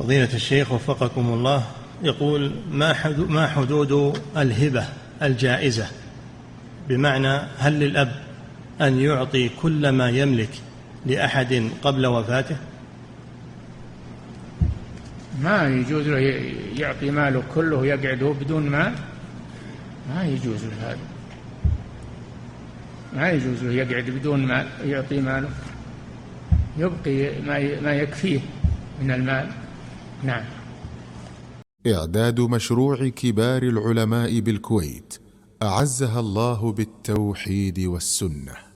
فضيلة الشيخ وفقكم الله، يقول: ما حدود الهبة الجائزة؟ بمعنى هل للأب أن يعطي كل ما يملك لأحد قبل وفاته؟ ما يجوز له يعطي ماله كله ويقعده بدون مال، ما يجوز له هذا، ما يجوز له يقعد بدون مال يعطي ماله، يبقي ما يكفيه من المال. نعم. إعداد مشروع كبار العلماء بالكويت أعزها الله بالتوحيد والسنة.